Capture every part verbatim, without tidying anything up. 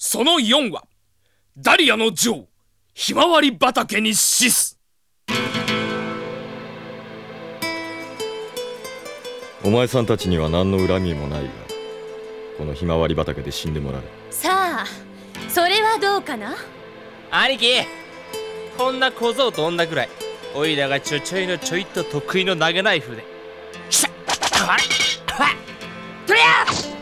そのよんはダリアの女王ひまわり畑に死す。 お前さんたちには何の恨みもないが、このひまわり畑で死んでもらう。 さあ、それはどうかな。 兄貴、こんな小僧と女くらいおいらがちょちょいのちょいと得意の投げナイフでシャッあれとりゃ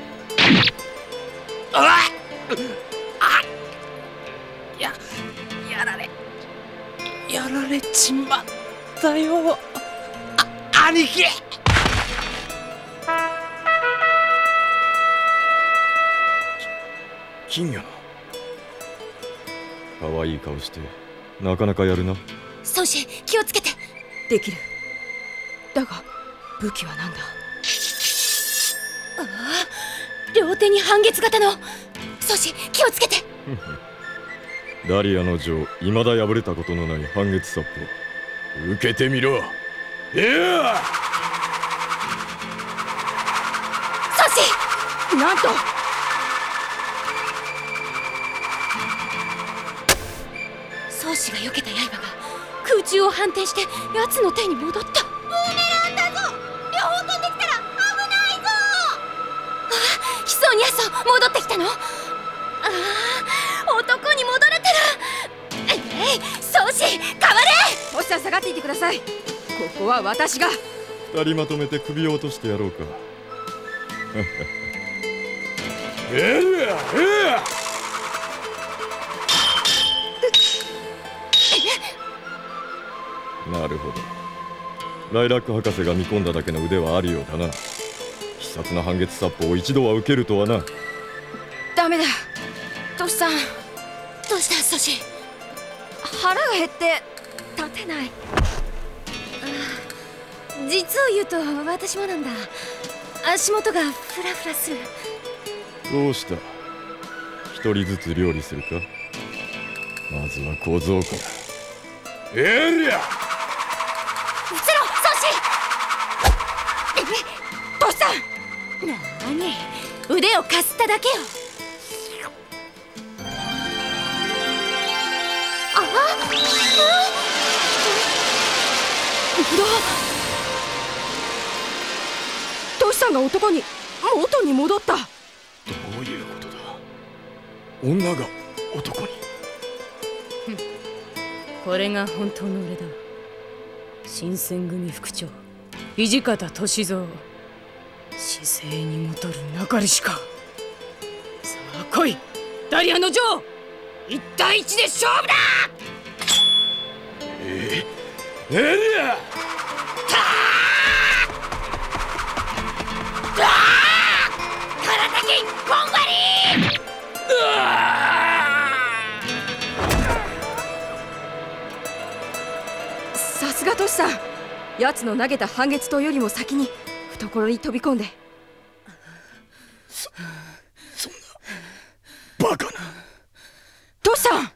ああややられやられちまったよ、あ兄貴。 金魚の可愛い顔してなかなかやるな。 ソシ、気をつけて。 できる。だが武器は何だ。 ああ、両手に半月型の。ソシ、気をつけて。 ダリアの女王、未だ破れたことのない半月殺法、受けてみろ。いやソシ、 なんとソシが避けた刃が空中を反転して奴の手に戻った。ブーメランだぞ。両方飛んできたら危ないぞ。あ、ヒソニャソ戻ってきたの。ああ、男に戻れてる。えい、ソシ、変われ。 トシさん、下がっていてください。ここは私が。 二人まとめて首を落としてやろうか。えええなるほど。ライラック博士が見込んだだけの腕はあるようだな。必殺な半月殺法を一度は受けるとはな。 ダメだトシさん。 どうしたソシ。 腹が減って立てない。 実を言うと私もなんだ。足元がフラフラする。 どうした？一人ずつ料理するか？まずは小僧から。えりゃ！ うつろ、ソシ。 トシさん！ なに、腕をかすっただけよ。ああ、 トシさんが男に元に戻った。 どういうことだ？女が男に。 これが本当の俺だ。新選組副長土方歳三、姿勢に戻るなかりしか。さあ来い、ダリアの女王、一対一で勝負だ。 えええりゃ！ 体一本割り。 さすがトシさん。奴の投げた半月刀よりも先に懐に飛び込んで。 そそんなバカな。 トシさん！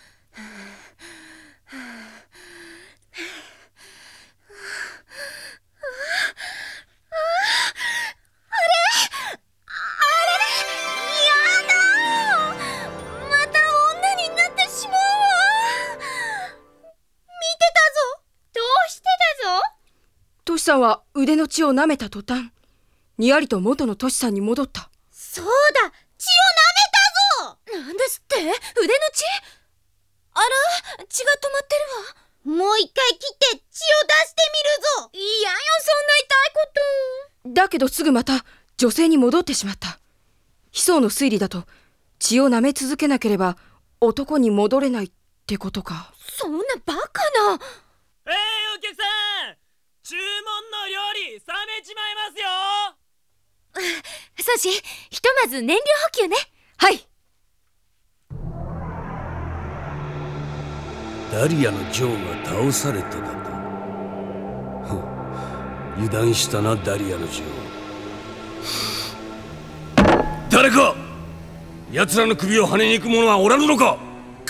トシさんは腕の血を舐めた途端、にやりと元のトシさんに戻った。 そうだ、血を舐めたぞ。なんですって？腕の血？あら、血が止まってるわ。もう一回切って血を出してみるぞ。いやよ、そんな痛いこと。 だけどすぐまた女性に戻ってしまった。悲壮の推理だと、血を舐め続けなければ男に戻れないってことか。 そんなバカな。 えー、お客さん、注文の料理冷めちまいますよ。 ソシ、ひとまず燃料補給ね。 はい。 ダリアの女王が倒されただと。ふん、油断したな、ダリアの女王。誰か奴らの首をはねに行く者はおらぬのか。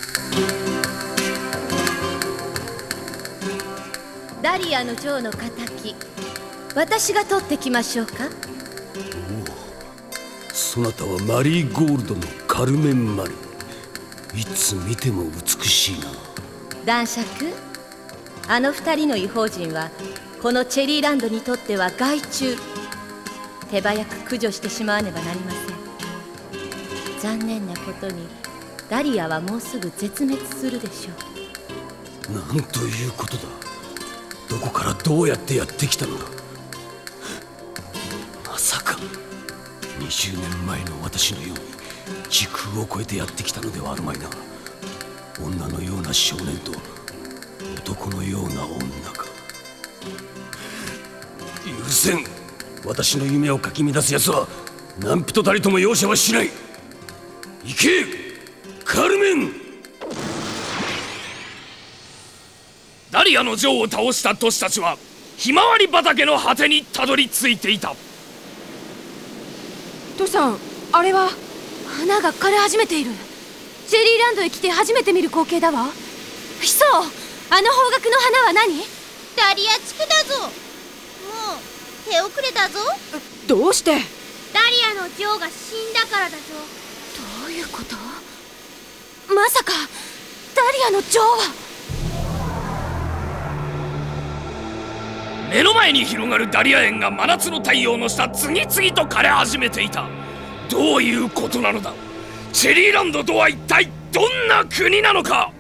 ダリアの女王の仇、私が取ってきましょうか。 そなたはマリーゴールドのカルメン・マル。いつ見ても美しいな。 男爵、あの二人の異邦人はこのチェリーランドにとっては害虫。手早く駆除してしまわねばなりません。残念なことにダリアはもうすぐ絶滅するでしょう。 なんということだ。どこからどうやってやってきたのだ。まさかにじゅうねんまえの私のように時空を超えてやってきたのではあるまいな。女のような少年と男のような女か。許せん。私の夢をかき乱す奴は何人たりとも容赦はしない。行けカルメン。 ダリアの女王を倒した都市たちはひまわり畑の果てにたどり着いていた。 父さん、あれは。 花が枯れ始めている。チェリーランドへ来て初めて見る光景だわ。ヒソ、あの方角の花は何？ダリア地区だぞ。もう手遅れだぞ。 どうして？ ダリアの女王が死んだからだぞ。どういうこと？まさかダリアの女王は。 目の前に広がるダリア園が真夏の太陽の下、次々と枯れ始めていた。どういうことなのだ。チェリーランドとは一体どんな国なのか。